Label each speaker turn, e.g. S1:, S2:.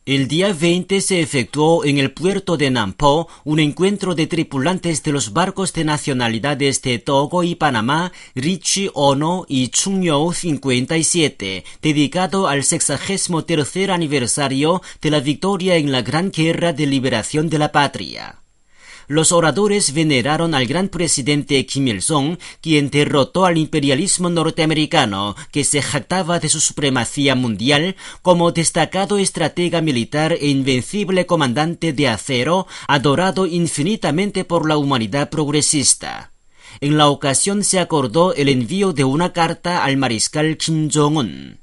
S1: El día 20 se efectuó en el puerto de Nampo un encuentro de tripulantes de los barcos de nacionalidades de Togo y Panamá, Richie Ono y Chunyo 57, dedicado al 63º aniversario de la victoria en la Gran Guerra de Liberación de la Patria. Los oradores veneraron al gran presidente Kim Il-sung, quien derrotó al imperialismo norteamericano, que se jactaba de su supremacía mundial, como destacado estratega militar e invencible comandante de acero, adorado infinitamente por la humanidad progresista. En la ocasión se acordó el envío de una carta al mariscal Kim Jong-un.